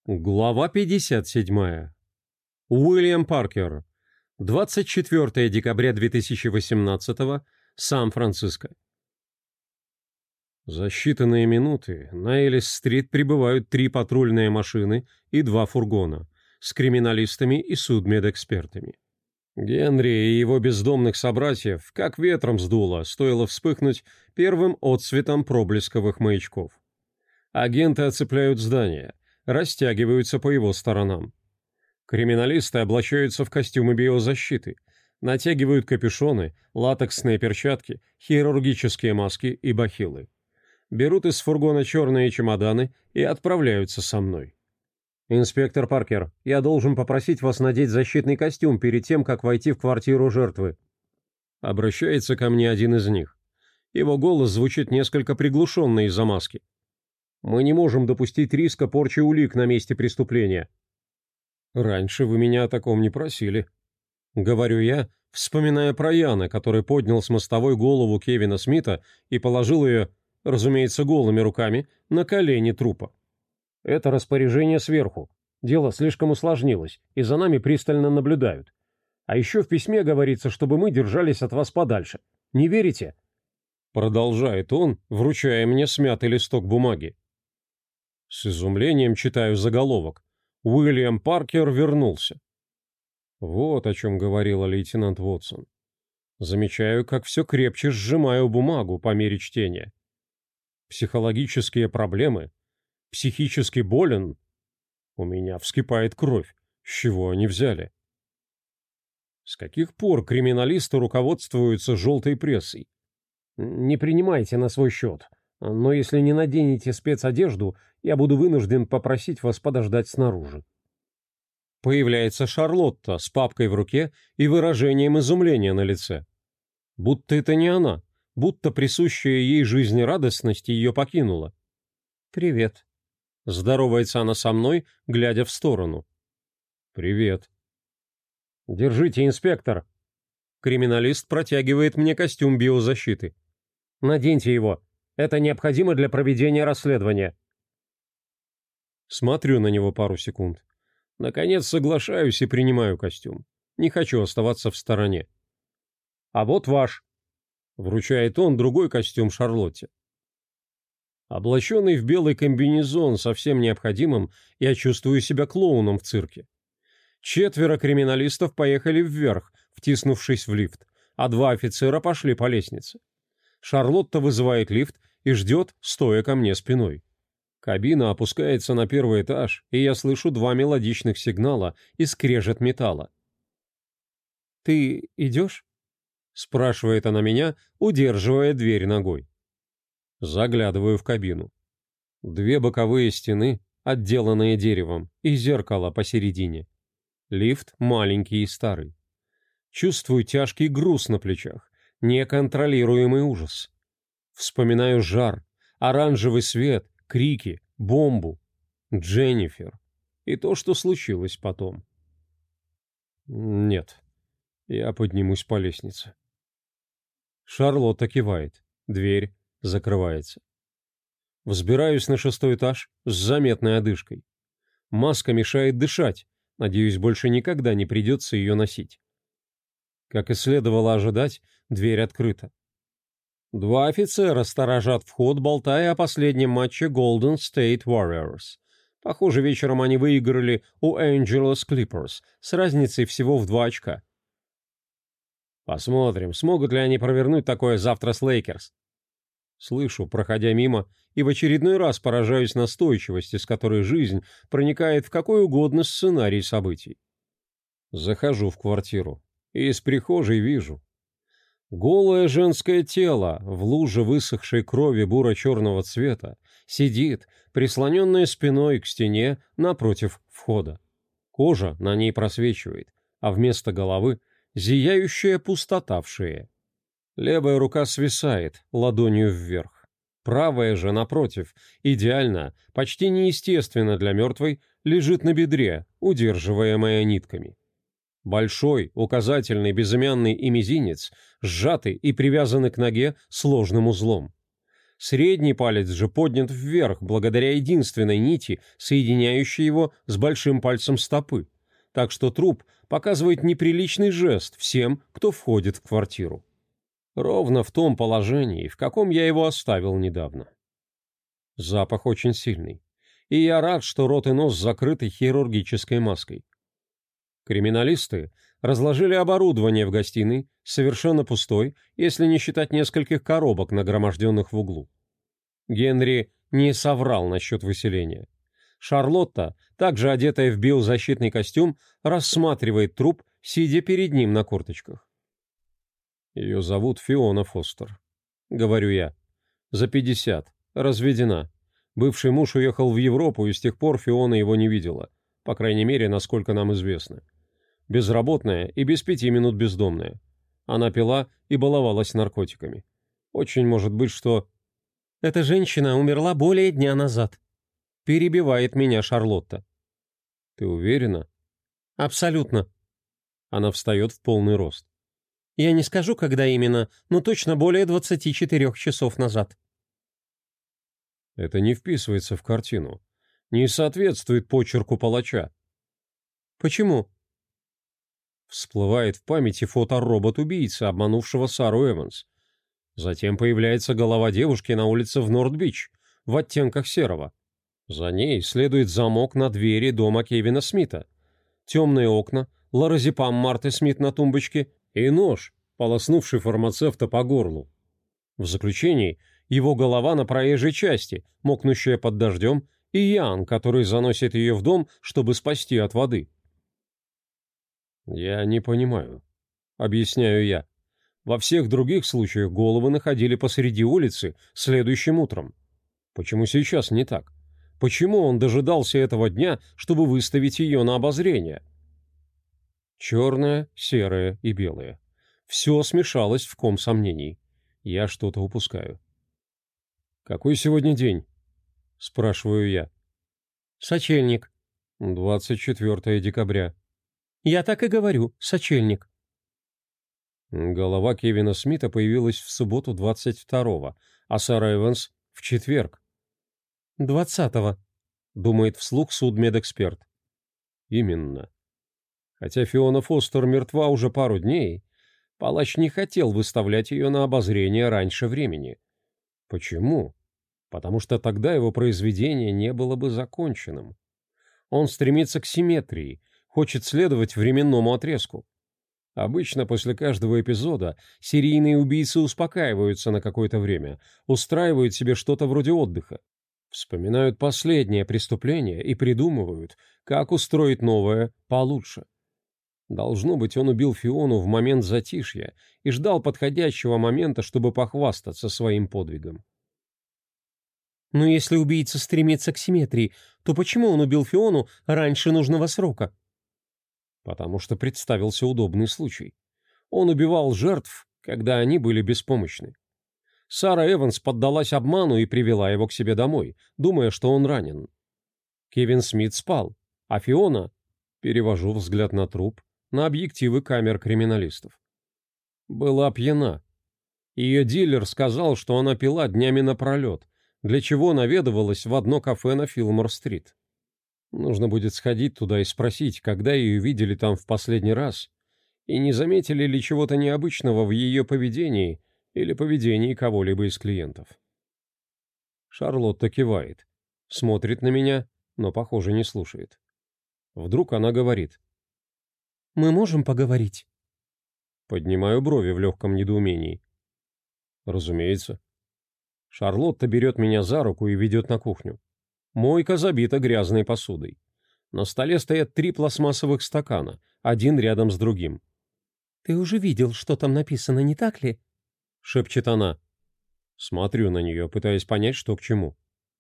Глава 57. Уильям Паркер. 24 декабря 2018. Сан-Франциско. За считанные минуты на Элис-стрит прибывают 3 патрульные машины и 2 фургона с криминалистами и судмедэкспертами. Генри и его бездомных собратьев как ветром сдуло, стоило вспыхнуть первым отсветом проблесковых маячков. Агенты оцепляют здание, растягиваются по его сторонам. Криминалисты облачаются в костюмы биозащиты, натягивают капюшоны, латексные перчатки, хирургические маски и бахилы. Берут из фургона черные чемоданы и отправляются со мной. «Инспектор Паркер, я должен попросить вас надеть защитный костюм перед тем, как войти в квартиру жертвы». Обращается ко мне один из них. Его голос звучит несколько приглушенно из-за маски. «Мы не можем допустить риска порчи улик на месте преступления». «Раньше вы меня о таком не просили», — говорю я, вспоминая про Яна, который поднял с мостовой голову Кевина Смита и положил ее, разумеется, голыми руками, на колени трупа. «Это распоряжение сверху. Дело слишком усложнилось, и за нами пристально наблюдают. А еще в письме говорится, чтобы мы держались от вас подальше. Не верите?» Продолжает он, вручая мне смятый листок бумаги. С изумлением читаю заголовок. Уильям Паркер вернулся. Вот о чем говорила лейтенант Вотсон. Замечаю, как все крепче сжимаю бумагу по мере чтения. Психологические проблемы? Психически болен? У меня вскипает кровь. С чего они взяли? С каких пор криминалисты руководствуются желтой прессой? Не принимайте на свой счет. Но если не наденете спецодежду, я буду вынужден попросить вас подождать снаружи. Появляется Шарлотта с папкой в руке и выражением изумления на лице. Будто это не она, будто присущая ей жизнерадостность ее покинула. «Привет». Здоровается она со мной, глядя в сторону. «Привет». «Держите, инспектор». Криминалист протягивает мне костюм биозащиты. «Наденьте его. Это необходимо для проведения расследования». Смотрю на него пару секунд. Наконец соглашаюсь и принимаю костюм. Не хочу оставаться в стороне. «А вот ваш», — вручает он другой костюм Шарлотте. Облаченный в белый комбинезон со всем необходимым, я чувствую себя клоуном в цирке. 4 криминалистов поехали вверх, втиснувшись в лифт, а 2 офицера пошли по лестнице. Шарлотта вызывает лифт и ждет, стоя ко мне спиной. Кабина опускается на 1-й этаж, и я слышу 2 мелодичных сигнала и скрежет металла. «Ты идешь?» — спрашивает она меня, удерживая дверь ногой. Заглядываю в кабину. 2 боковые стены, отделанные деревом, и зеркало посередине. Лифт маленький и старый. Чувствую тяжкий груз на плечах, неконтролируемый ужас. Вспоминаю жар, оранжевый свет, крики, бомбу, Дженнифер и то, что случилось потом. Нет, я поднимусь по лестнице. Шарлотта кивает, дверь закрывается. Взбираюсь на 6-й этаж с заметной одышкой. Маска мешает дышать, надеюсь, больше никогда не придется ее носить. Как и следовало ожидать, дверь открыта. 2 офицера сторожат вход, болтая о последнем матче Golden State Warriors. Похоже, вечером они выиграли у Angeles Clippers с разницей всего в 2 очка. Посмотрим, смогут ли они провернуть такое завтра с Лейкерс. Слышу, проходя мимо, и в очередной раз поражаюсь настойчивости, с которой жизнь проникает в какой угодно сценарий событий. Захожу в квартиру и из прихожей вижу. Голое женское тело в луже высохшей крови буро-черного цвета сидит, прислоненное спиной к стене напротив входа. Кожа на ней просвечивает, а вместо головы зияющая пустота в шее. Левая рука свисает ладонью вверх. Правая же, напротив, идеально, почти неестественно для мертвой, лежит на бедре, удерживаемая нитками. Большой, указательный, безымянный и мизинец сжаты и привязаны к ноге сложным узлом. Средний палец же поднят вверх благодаря единственной нити, соединяющей его с большим пальцем стопы. Так что труп показывает неприличный жест всем, кто входит в квартиру. Ровно в том положении, в каком я его оставил недавно. Запах очень сильный, и я рад, что рот и нос закрыты хирургической маской. Криминалисты разложили оборудование в гостиной, совершенно пустой, если не считать нескольких коробок, нагроможденных в углу. Генри не соврал насчет выселения. Шарлотта, также одетая в биозащитный костюм, рассматривает труп, сидя перед ним на корточках. «Ее зовут Фиона Фостер», — говорю я. «За 50, разведена. Бывший муж уехал в Европу, и с тех пор Фиона его не видела, по крайней мере, насколько нам известно. Безработная и без 5 минут бездомная. Она пила и баловалась наркотиками. Очень может быть, что...» «Эта женщина умерла более дня назад», — перебивает меня Шарлотта. «Ты уверена?» «Абсолютно». Она встает в полный рост. «Я не скажу, когда именно, но точно более 24 часов назад». Это не вписывается в картину. Не соответствует почерку палача. «Почему?» Всплывает в памяти фоторобот-убийцы, обманувшего Сару Эванс. Затем появляется голова девушки на улице в Норд-Бич, в оттенках серого. За ней следует замок на двери дома Кевина Смита, темные окна, лоразепам Марты Смит на тумбочке и нож, полоснувший фармацевта по горлу. В заключении его голова на проезжей части, мокнущая под дождем, и Ян, который заносит ее в дом, чтобы спасти от воды. «Я не понимаю», — объясняю я. «Во всех других случаях головы находили посреди улицы следующим утром. Почему сейчас не так? Почему он дожидался этого дня, чтобы выставить ее на обозрение?» Черное, серое и белое. Все смешалось в ком сомнений. Я что-то упускаю. «Какой сегодня день?» — спрашиваю я. «Сочельник». 24 декабря. «Я так и говорю, сочельник». Голова Кевина Смита появилась в субботу 22-го, а Сара Эванс — в четверг. 20-го, думает вслух судмедэксперт. Именно. Хотя Фиона Фостер мертва уже пару дней, палач не хотел выставлять ее на обозрение раньше времени. Почему? Потому что тогда его произведение не было бы законченным. Он стремится к симметрии, хочет следовать временному отрезку. Обычно после каждого эпизода серийные убийцы успокаиваются на какое-то время, устраивают себе что-то вроде отдыха, вспоминают последнее преступление и придумывают, как устроить новое получше. Должно быть, он убил Фиону в момент затишья и ждал подходящего момента, чтобы похвастаться своим подвигом. Но если убийца стремится к симметрии, то почему он убил Фиону раньше нужного срока? Потому что представился удобный случай. Он убивал жертв, когда они были беспомощны. Сара Эванс поддалась обману и привела его к себе домой, думая, что он ранен. Кевин Смит спал, а Фиона... Перевожу взгляд на труп, на объективы камер криминалистов. Была пьяна. Ее дилер сказал, что она пила днями напролет, для чего наведывалась в одно кафе на Филмор-стрит. Нужно будет сходить туда и спросить, когда ее видели там в последний раз, и не заметили ли чего-то необычного в ее поведении или поведении кого-либо из клиентов. Шарлотта кивает, смотрит на меня, но, похоже, не слушает. Вдруг она говорит: «Мы можем поговорить?» Поднимаю брови в легком недоумении. «Разумеется». Шарлотта берет меня за руку и ведет на кухню. Мойка забита грязной посудой. На столе стоят 3 пластмассовых стакана, один рядом с другим. «Ты уже видел, что там написано, не так ли?» — шепчет она. Смотрю на нее, пытаясь понять, что к чему.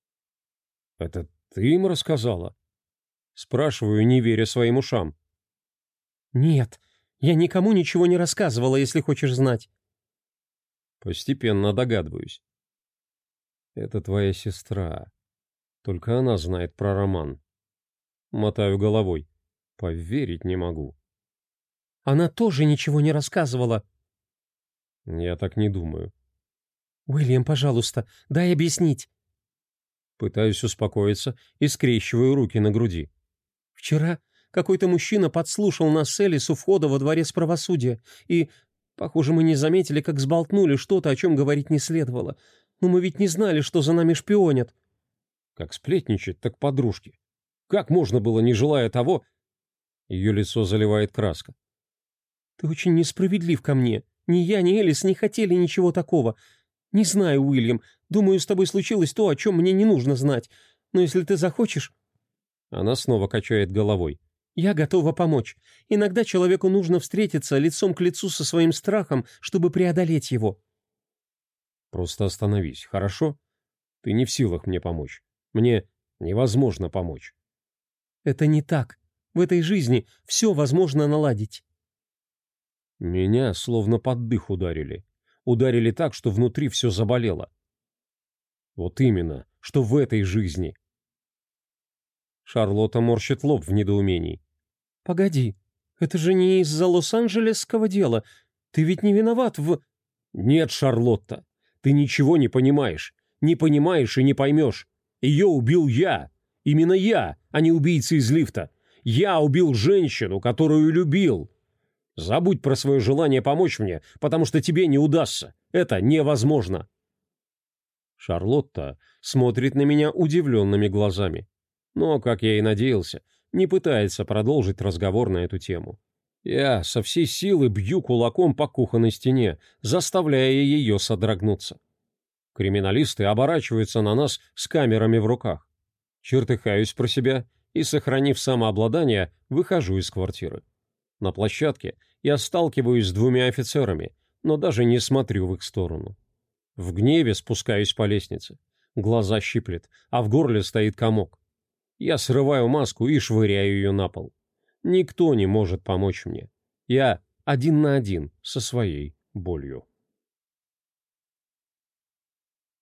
«Это ты им рассказала?» Спрашиваю, не веря своим ушам. «Нет, я никому ничего не рассказывала, если хочешь знать». Постепенно догадываюсь. «Это твоя сестра. Только она знает про роман». Мотаю головой. Поверить не могу. «Она тоже ничего не рассказывала». «Я так не думаю». Уильям, пожалуйста, дай объяснить. Пытаюсь успокоиться и скрещиваю руки на груди. Вчера какой-то мужчина подслушал нас с Элис у входа во дворец правосудия, и, похоже, мы не заметили, как сболтнули что-то, о чем говорить не следовало. Но мы ведь не знали, что за нами шпионят. Как сплетничать, так подружки. Как можно было, не желая того... Ее лицо заливает краска. Ты очень несправедлив ко мне. Ни я, ни Элис не хотели ничего такого. Не знаю, Уильям. Думаю, с тобой случилось то, о чем мне не нужно знать. Но если ты захочешь... Она снова качает головой. Я готова помочь. Иногда человеку нужно встретиться лицом к лицу со своим страхом, чтобы преодолеть его. Просто остановись, хорошо? Ты не в силах мне помочь. Мне невозможно помочь. Это не так. В этой жизни все возможно наладить. Меня словно под дых ударили. Ударили так, что внутри все заболело. Вот именно, что в этой жизни. Шарлотта морщит лоб в недоумении. Погоди, это же не из-за лос-анджелесского дела. Ты ведь не виноват в... Нет, Шарлотта, ты ничего не понимаешь. Не понимаешь и не поймешь. Ее убил я. Именно я, а не убийца из лифта. Я убил женщину, которую любил. Забудь про свое желание помочь мне, потому что тебе не удастся. Это невозможно. Шарлотта смотрит на меня удивленными глазами. Но, как я и надеялся, не пытается продолжить разговор на эту тему. Я со всей силы бью кулаком по кухонной стене, заставляя ее содрогнуться. Криминалисты оборачиваются на нас с камерами в руках. Чертыхаюсь про себя и, сохранив самообладание, выхожу из квартиры. На площадке я сталкиваюсь с двумя офицерами, но даже не смотрю в их сторону. В гневе спускаюсь по лестнице. Глаза щиплет, а в горле стоит комок. Я срываю маску и швыряю ее на пол. Никто не может помочь мне. Я один на один со своей болью.